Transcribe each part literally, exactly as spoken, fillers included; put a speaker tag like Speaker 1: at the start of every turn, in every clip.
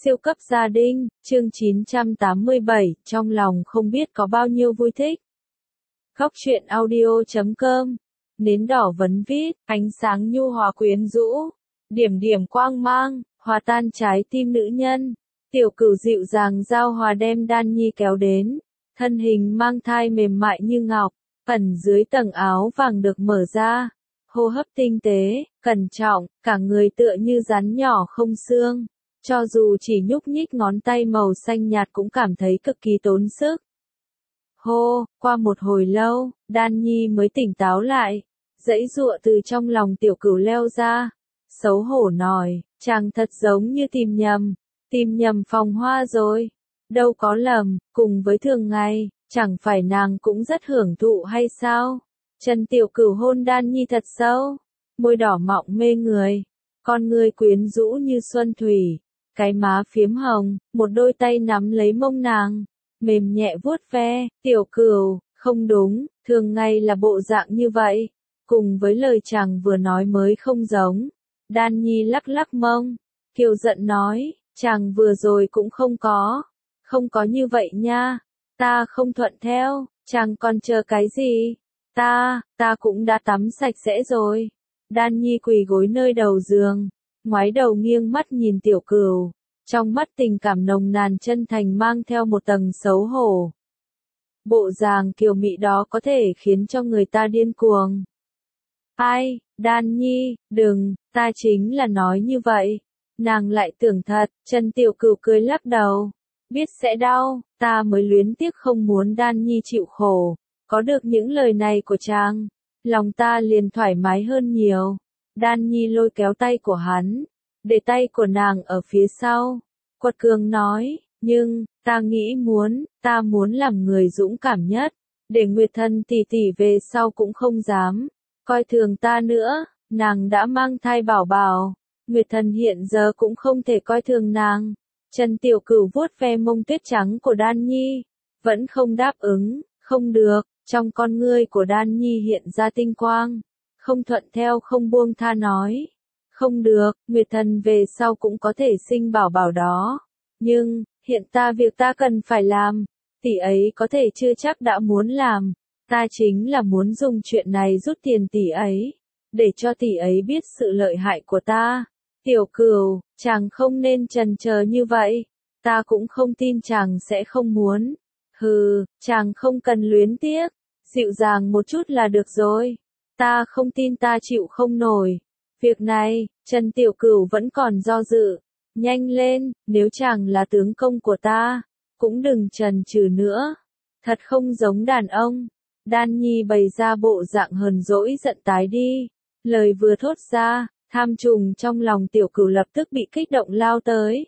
Speaker 1: Siêu cấp gia đình, chương chín trăm tám mươi bảy, trong lòng không biết có bao nhiêu vui thích. Góc truyện audio chấm com, nến đỏ vấn vít, ánh sáng nhu hòa quyến rũ, điểm điểm quang mang, hòa tan trái tim nữ nhân. Tiểu Cửu dịu dàng giao hòa đem Đan Nhi kéo đến, thân hình mang thai mềm mại như ngọc, ẩn dưới tầng áo vàng được mở ra, hô hấp tinh tế, cẩn trọng, cả người tựa như rắn nhỏ không xương. Cho dù chỉ nhúc nhích ngón tay màu xanh nhạt cũng cảm thấy cực kỳ tốn sức. Hô, qua một hồi lâu, Đan Nhi mới tỉnh táo lại, giãy giụa từ trong lòng Tiểu Cửu leo ra, xấu hổ nói, chàng thật giống như tìm nhầm, tìm nhầm phòng hoa rồi. Đâu có lầm, cùng với thường ngày, chẳng phải nàng cũng rất hưởng thụ hay sao? Chân Tiểu Cửu hôn Đan Nhi thật sâu, môi đỏ mọng mê người, con ngươi quyến rũ như xuân thủy. Cái má phiếm hồng, một đôi tay nắm lấy mông nàng, mềm nhẹ vuốt ve. Tiểu Cửu, không đúng, thường ngày là bộ dạng như vậy, cùng với lời chàng vừa nói mới không giống. Đan Nhi lắc lắc mông, kiều giận nói, chàng vừa rồi cũng không có, không có như vậy nha, ta không thuận theo, chàng còn chờ cái gì, ta, ta cũng đã tắm sạch sẽ rồi. Đan Nhi quỳ gối nơi đầu giường, ngoái đầu nghiêng mắt nhìn Tiểu Cửu, trong mắt tình cảm nồng nàn chân thành mang theo một tầng xấu hổ. Bộ dáng kiều mị đó có thể khiến cho người ta điên cuồng. Ai, Đan Nhi, đừng, ta chính là nói như vậy. Nàng lại tưởng thật, chân Tiểu Cửu cười lắc đầu. Biết sẽ đau, ta mới luyến tiếc không muốn Đan Nhi chịu khổ. Có được những lời này của chàng, lòng ta liền thoải mái hơn nhiều. Đan Nhi lôi kéo tay của hắn, để tay của nàng ở phía sau, quật cường nói, nhưng, ta nghĩ muốn, ta muốn làm người dũng cảm nhất, để Nguyệt Thần tỷ tỷ về sau cũng không dám coi thường ta nữa. Nàng đã mang thai bảo bảo, Nguyệt Thần hiện giờ cũng không thể coi thường nàng. Chân Tiểu Cửu vuốt ve mông tuyết trắng của Đan Nhi, vẫn không đáp ứng. Không được, trong con ngươi của Đan Nhi hiện ra tinh quang, không thuận theo không buông tha nói, không được, Nguyệt Thần về sau cũng có thể sinh bảo bảo đó, nhưng, hiện ta việc ta cần phải làm, tỷ ấy có thể chưa chắc đã muốn làm, ta chính là muốn dùng chuyện này rút tiền tỷ ấy, để cho tỷ ấy biết sự lợi hại của ta. Tiểu Cửu, chàng không nên chần chờ như vậy, ta cũng không tin chàng sẽ không muốn. Hừ, chàng không cần luyến tiếc, dịu dàng một chút là được rồi. Ta không tin ta chịu không nổi. Việc này, Trần Tiểu Cửu vẫn còn do dự. Nhanh lên, nếu chàng là tướng công của ta, cũng đừng chần chừ nữa. Thật không giống đàn ông. Đan Nhi bày ra bộ dạng hờn dỗi giận tái đi. Lời vừa thốt ra, tham trùng trong lòng Tiểu Cửu lập tức bị kích động lao tới.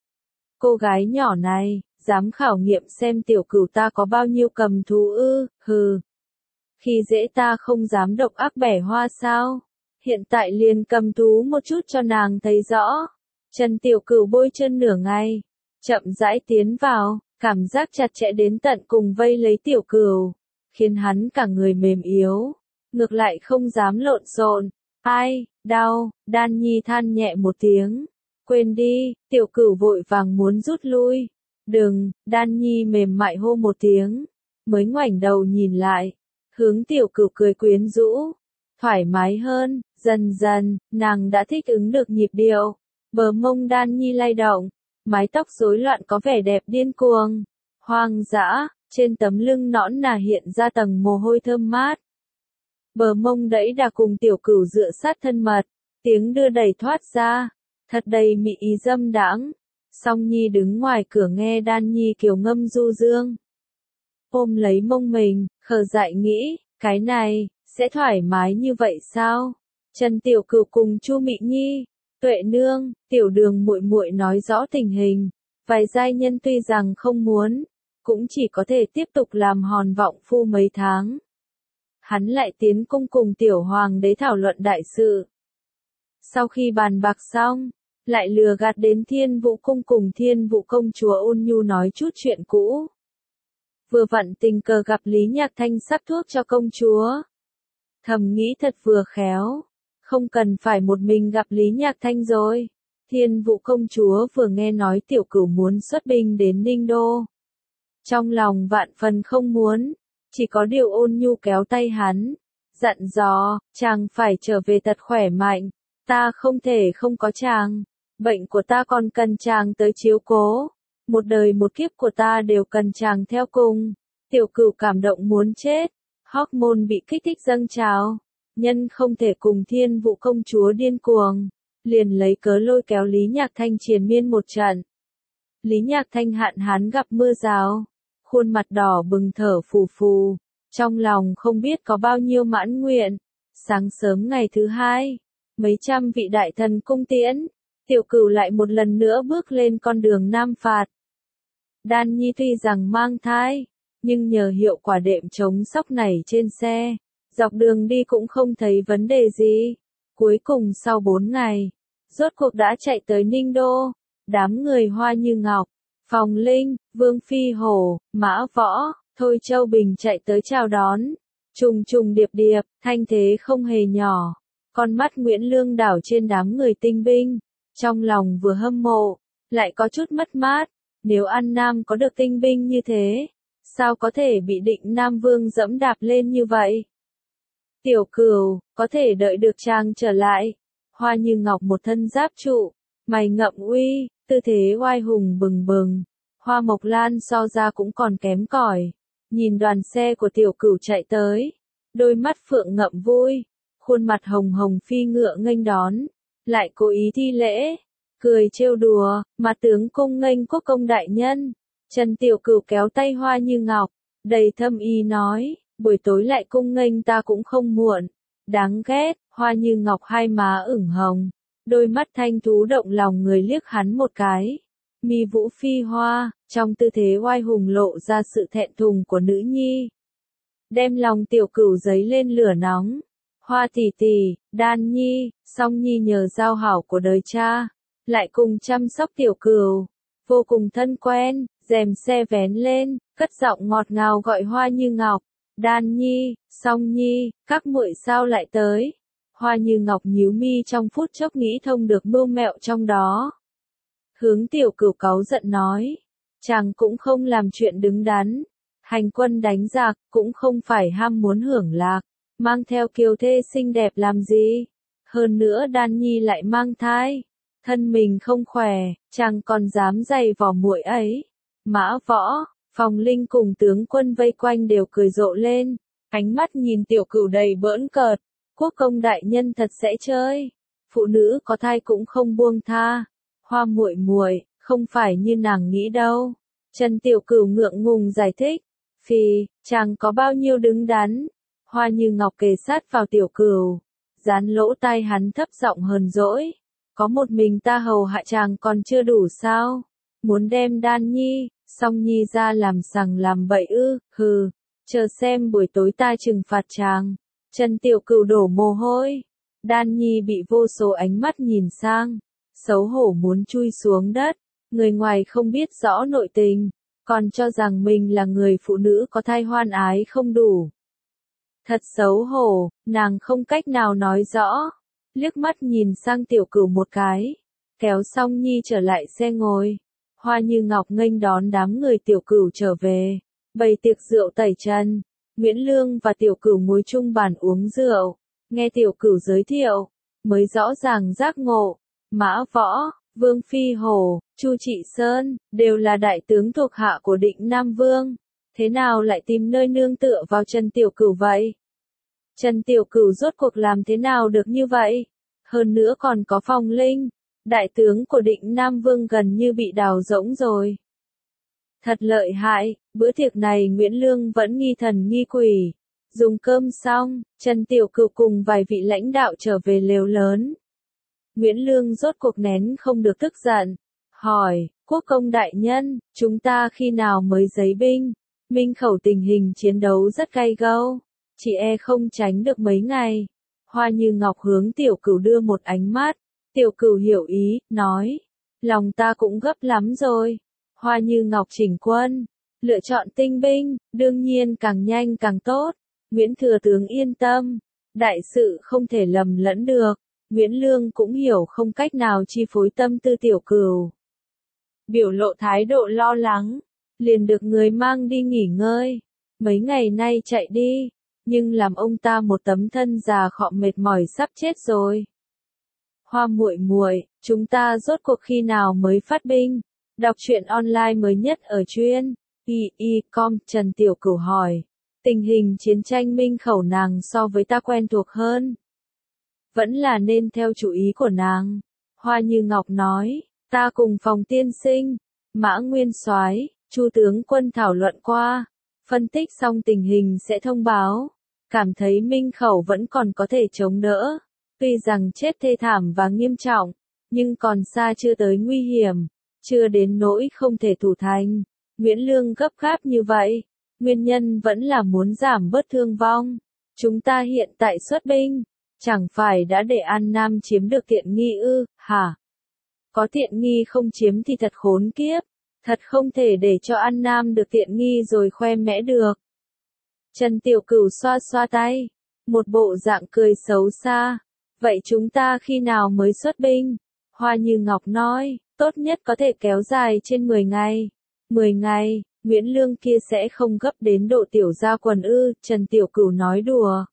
Speaker 1: Cô gái nhỏ này, dám khảo nghiệm xem Tiểu Cửu ta có bao nhiêu cầm thú ư, hừ. Khi dễ ta không dám độc ác bẻ hoa sao, hiện tại liền cầm thú một chút cho nàng thấy rõ. Trần Tiểu Cửu bôi chân nửa ngày, chậm rãi tiến vào, cảm giác chặt chẽ đến tận cùng vây lấy Tiểu Cửu, khiến hắn cả người mềm yếu, ngược lại không dám lộn xộn. Ai, đau, Đan Nhi than nhẹ một tiếng. Quên đi, Tiểu Cửu vội vàng muốn rút lui. Đừng, Đan Nhi mềm mại hô một tiếng, mới ngoảnh đầu nhìn lại, hướng Tiểu Cửu cười quyến rũ, thoải mái hơn. Dần dần, nàng đã thích ứng được nhịp điệu, bờ mông Đan Nhi lay động, mái tóc rối loạn có vẻ đẹp điên cuồng, hoang dã, trên tấm lưng nõn nà hiện ra tầng mồ hôi thơm mát. Bờ mông đẫy đà cùng Tiểu Cửu dựa sát thân mật, tiếng đưa đẩy thoát ra, thật đầy mị ý dâm đãng. Song Nhi đứng ngoài cửa nghe Đan Nhi kiều ngâm du dương, ôm lấy mông mình, khờ dại nghĩ, cái này, sẽ thoải mái như vậy sao? Trần Tiểu Cửu cùng Chu Mị Nhi, Tuệ Nương, Tiểu Đường muội muội nói rõ tình hình, vài giai nhân tuy rằng không muốn, cũng chỉ có thể tiếp tục làm hòn vọng phu mấy tháng. Hắn lại tiến cung cùng Tiểu Hoàng đế thảo luận đại sự. Sau khi bàn bạc xong, lại lừa gạt đến Thiên Vũ cung cùng Thiên Vũ công chúa ôn nhu nói chút chuyện cũ. Vừa vặn tình cờ gặp Lý Nhạc Thanh sắc thuốc cho công chúa. Thầm nghĩ thật vừa khéo, không cần phải một mình gặp Lý Nhạc Thanh rồi. Thiên Vũ công chúa vừa nghe nói Tiểu Cửu muốn xuất binh đến Ninh Đô. Trong lòng vạn phần không muốn, chỉ có điều ôn nhu kéo tay hắn, dặn dò, chàng phải trở về thật khỏe mạnh, ta không thể không có chàng, bệnh của ta còn cần chàng tới chiếu cố, một đời một kiếp của ta đều cần chàng theo cùng. Tiểu Cửu cảm động muốn chết, hormone bị kích thích dâng trào, nhân không thể cùng Thiên Vũ công chúa điên cuồng, liền lấy cớ lôi kéo Lý Nhạc Thanh triền miên một trận. Lý Nhạc Thanh hạn hán gặp mưa rào, khuôn mặt đỏ bừng thở phù phù, trong lòng không biết có bao nhiêu mãn nguyện. Sáng sớm ngày thứ hai, mấy trăm vị đại thần cung tiễn, Tiểu Cửu lại một lần nữa bước lên con đường Nam Phạt. Đan Nhi tuy rằng mang thai, nhưng nhờ hiệu quả đệm chống sốc này trên xe, dọc đường đi cũng không thấy vấn đề gì. Cuối cùng sau bốn ngày, rốt cuộc đã chạy tới Ninh Đô, đám người Hoa Như Ngọc, Phòng Linh, Vương Phi Hổ, Mã Võ, Thôi Châu Bình chạy tới chào đón. Trùng trùng điệp điệp, thanh thế không hề nhỏ. Con mắt Nguyễn Lương đảo trên đám người tinh binh, trong lòng vừa hâm mộ, lại có chút mất mát. Nếu An Nam có được tinh binh như thế, sao có thể bị Định Nam Vương dẫm đạp lên như vậy? Tiểu Cửu, có thể đợi được chàng trở lại. Hoa Như Ngọc một thân giáp trụ, mày ngậm uy, tư thế oai hùng bừng bừng. Hoa Mộc Lan so ra cũng còn kém cỏi. Nhìn đoàn xe của Tiểu Cửu chạy tới, đôi mắt phượng ngậm vui, khuôn mặt hồng hồng phi ngựa nghênh đón, lại cố ý thi lễ, cười trêu đùa, mà tướng cung nghênh quốc công đại nhân. Trần Tiểu Cửu kéo tay Hoa Như Ngọc, đầy thâm ý nói, buổi tối lại cung nghênh ta cũng không muộn. Đáng ghét, Hoa Như Ngọc hai má ửng hồng, đôi mắt thanh thú động lòng người liếc hắn một cái. Mi vũ phi hoa, trong tư thế oai hùng lộ ra sự thẹn thùng của nữ nhi. Đem lòng Tiểu Cửu dấy lên lửa nóng. Hoa tỷ tỷ, Đan Nhi, Song Nhi nhờ giao hảo của đời cha, lại cùng chăm sóc Tiểu Cửu, vô cùng thân quen, rèm xe vén lên, cất giọng ngọt ngào gọi Hoa Như Ngọc, Đan Nhi, Song Nhi, các muội sao lại tới? Hoa Như Ngọc nhíu mi trong phút chốc nghĩ thông được mưu mẹo trong đó. Hướng Tiểu Cửu cáu giận nói, chàng cũng không làm chuyện đứng đắn, hành quân đánh giặc, cũng không phải ham muốn hưởng lạc, mang theo kiều thê xinh đẹp làm gì? Hơn nữa Đan Nhi lại mang thai, thân mình không khỏe, chàng còn dám giày vò muội ấy. Mã Võ, Phòng Linh cùng tướng quân vây quanh đều cười rộ lên, ánh mắt nhìn Tiểu Cửu đầy bỡn cợt. Quốc công đại nhân thật sẽ chơi, phụ nữ có thai cũng không buông tha. Hoa muội muội, không phải như nàng nghĩ đâu. Trần Tiểu Cửu ngượng ngùng giải thích, phì, chàng có bao nhiêu đứng đắn. Hoa Như Ngọc kề sát vào Tiểu Cửu, dán lỗ tai hắn thấp giọng hờn dỗi, có một mình ta hầu hạ chàng còn chưa đủ sao? Muốn đem Đan Nhi, Song Nhi ra làm sằng làm bậy ư? Hừ, chờ xem buổi tối ta trừng phạt chàng. Trần Tiểu Cửu đổ mồ hôi, Đan Nhi bị vô số ánh mắt nhìn sang, xấu hổ muốn chui xuống đất. Người ngoài không biết rõ nội tình, còn cho rằng mình là người phụ nữ có thai hoan ái không đủ. Thật xấu hổ, nàng không cách nào nói rõ, liếc mắt nhìn sang Tiểu Cửu một cái, kéo Song Nhi trở lại xe ngồi. Hoa Như Ngọc nghênh đón đám người Tiểu Cửu trở về, bày tiệc rượu tẩy trần. Nguyễn Lương và Tiểu Cửu ngồi chung bàn uống rượu, nghe Tiểu Cửu giới thiệu, mới rõ ràng giác ngộ. Mã Võ, Vương Phi Hổ, Chu Trị Sơn, đều là đại tướng thuộc hạ của Định Nam Vương. Thế nào lại tìm nơi nương tựa vào Trần Tiểu Cửu vậy? Trần Tiểu Cửu rốt cuộc làm thế nào được như vậy? Hơn nữa còn có Phòng Linh, đại tướng của Định Nam Vương gần như bị đào rỗng rồi. Thật lợi hại, bữa tiệc này Nguyễn Lương vẫn nghi thần nghi quỷ. Dùng cơm xong, Trần Tiểu Cửu cùng vài vị lãnh đạo trở về lều lớn. Nguyễn Lương rốt cuộc nén không được tức giận, hỏi, quốc công đại nhân, chúng ta khi nào mới giấy binh? Minh khẩu tình hình chiến đấu rất gay gâu, chỉ e không tránh được mấy ngày. Hoa Như Ngọc hướng Tiểu Cửu đưa một ánh mắt, Tiểu Cửu hiểu ý, nói, lòng ta cũng gấp lắm rồi. Hoa Như Ngọc chỉnh quân, lựa chọn tinh binh, đương nhiên càng nhanh càng tốt. Nguyễn thừa tướng yên tâm, đại sự không thể lầm lẫn được. Nguyễn Lương cũng hiểu không cách nào chi phối tâm tư Tiểu Cửu. Biểu lộ thái độ lo lắng, liền được người mang đi nghỉ ngơi. Mấy ngày nay chạy đi, nhưng làm ông ta một tấm thân già khọm mệt mỏi sắp chết rồi. Hoa muội muội, chúng ta rốt cuộc khi nào mới phát binh? Đọc truyện online mới nhất ở chuyên y y chấm com. Trần Tiểu Cửu hỏi. Tình hình chiến tranh Minh Khẩu nàng so với ta quen thuộc hơn. Vẫn là nên theo chủ ý của nàng. Hoa Như Ngọc nói, ta cùng Phòng tiên sinh, Mã Nguyên Soái, Chu tướng quân thảo luận qua, phân tích xong tình hình sẽ thông báo. Cảm thấy Minh Khẩu vẫn còn có thể chống đỡ. Tuy rằng chết thê thảm và nghiêm trọng, nhưng còn xa chưa tới nguy hiểm, chưa đến nỗi không thể thủ thành. Nguyễn Lương gấp gáp như vậy, nguyên nhân vẫn là muốn giảm bớt thương vong. Chúng ta hiện tại xuất binh, chẳng phải đã để An Nam chiếm được tiện nghi ư, hả? Có tiện nghi không chiếm thì thật khốn kiếp, thật không thể để cho An Nam được tiện nghi rồi khoe mẽ được. Trần Tiểu Cửu xoa xoa tay, một bộ dạng cười xấu xa. Vậy chúng ta khi nào mới xuất binh? Hoa Như Ngọc nói, tốt nhất có thể kéo dài trên mười ngày. mười ngày, Nguyễn Lương kia sẽ không gấp đến độ tiểu gia quần ư, Trần Tiểu Cửu nói đùa.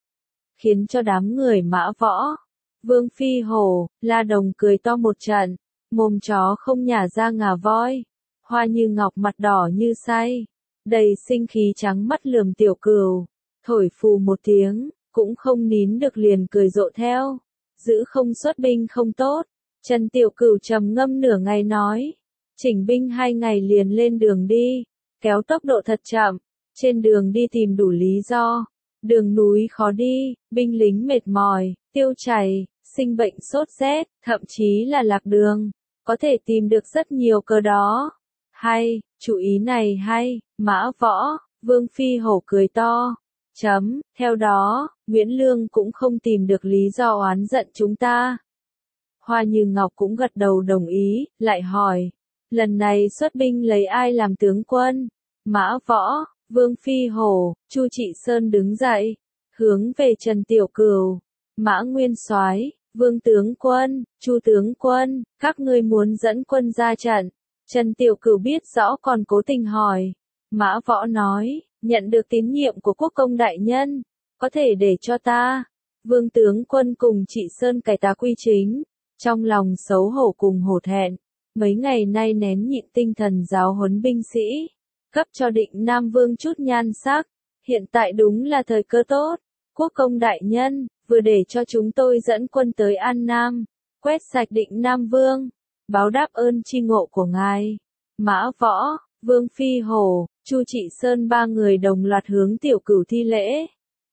Speaker 1: Khiến cho đám người Mã Võ, Vương Phi Hổ, La Đồng cười to một trận, mồm chó không nhả ra ngà voi. Hoa Như Ngọc mặt đỏ như say, đầy sinh khí trắng mắt lườm Tiểu Cửu, thổi phù một tiếng, cũng không nín được liền cười rộ theo. Giữ không xuất binh không tốt. Trần Tiểu Cửu trầm ngâm nửa ngày nói, chỉnh binh hai ngày liền lên đường đi, kéo tốc độ thật chậm, trên đường đi tìm đủ lý do. Đường núi khó đi, binh lính mệt mỏi, tiêu chảy, sinh bệnh sốt rét, thậm chí là lạc đường, có thể tìm được rất nhiều cớ đó. Hay, chủ ý này hay, Mã Võ, Vương Phi Hổ cười to. Chấm, theo đó, Nguyễn Lương cũng không tìm được lý do oán giận chúng ta. Hoa Như Ngọc cũng gật đầu đồng ý, lại hỏi, lần này xuất binh lấy ai làm tướng quân? Mã Võ, Vương Phi Hổ, Chu Trị Sơn đứng dậy, hướng về Trần Tiểu Cửu. Mã Nguyên Soái, Vương tướng quân, Chu tướng quân, các ngươi muốn dẫn quân ra trận. Trần Tiểu Cửu biết rõ còn cố tình hỏi. Mã Võ nói, nhận được tín nhiệm của quốc công đại nhân, có thể để cho ta, Vương tướng quân cùng Trị Sơn cải tá quy chính. Trong lòng xấu hổ cùng hổ thẹn, mấy ngày nay nén nhịn tinh thần giáo huấn binh sĩ, cấp cho Định Nam Vương chút nhan sắc. Hiện tại đúng là thời cơ tốt. Quốc công đại nhân, vừa để cho chúng tôi dẫn quân tới An Nam, quét sạch Định Nam Vương, báo đáp ơn tri ngộ của ngài. Mã Võ, Vương Phi Hổ, Chu Trị Sơn ba người đồng loạt hướng Tiểu Cửu thi lễ.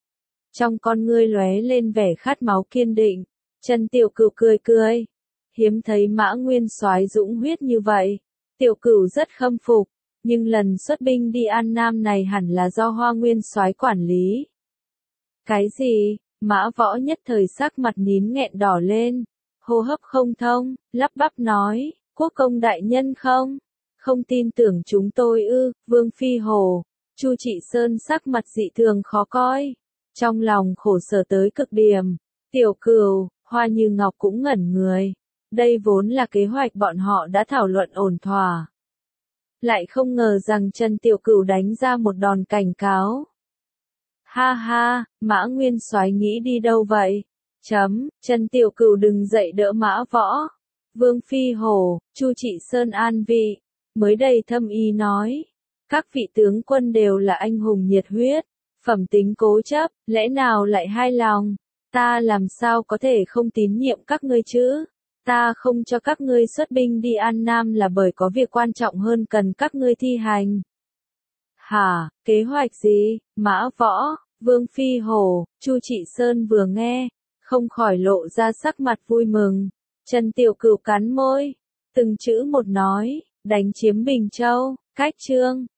Speaker 1: Trong con ngươi lóe lên vẻ khát máu kiên định. Trần Tiểu Cửu cười cười, hiếm thấy Mã Nguyên Soái dũng huyết như vậy. Tiểu Cửu rất khâm phục, nhưng lần xuất binh đi An Nam này hẳn là do Hoa Nguyên Soái quản lý. Cái gì? Mã Võ nhất thời sắc mặt nín nghẹn đỏ lên, hô hấp không thông, lắp bắp nói, quốc công đại nhân không? Không tin tưởng chúng tôi ư? Vương Phi Hổ, Chu Trị Sơn sắc mặt dị thường khó coi, trong lòng khổ sở tới cực điểm. Tiểu Cửu, Hoa Như Ngọc cũng ngẩn người. Đây vốn là kế hoạch bọn họ đã thảo luận ổn thỏa. Lại không ngờ rằng Trần Tiểu Cửu đánh ra một đòn cảnh cáo. Ha ha, Mã Nguyên Soái nghĩ đi đâu vậy? Chấm, Trần Tiểu Cửu đừng dậy đỡ Mã Võ. Vương Phi Hổ, Chu Trị Sơn an vị, mới đầy thâm ý nói. Các vị tướng quân đều là anh hùng nhiệt huyết, phẩm tính cố chấp, lẽ nào lại hai lòng? Ta làm sao có thể không tín nhiệm các ngươi chứ? Ta không cho các ngươi xuất binh đi An Nam là bởi có việc quan trọng hơn cần các ngươi thi hành. Hả, kế hoạch gì? Mã Võ, Vương Phi Hổ, Chu Trị Sơn vừa nghe, không khỏi lộ ra sắc mặt vui mừng. Trần Tiểu Cửu cắn môi, từng chữ một nói, đánh chiếm Bình Châu, cách chương.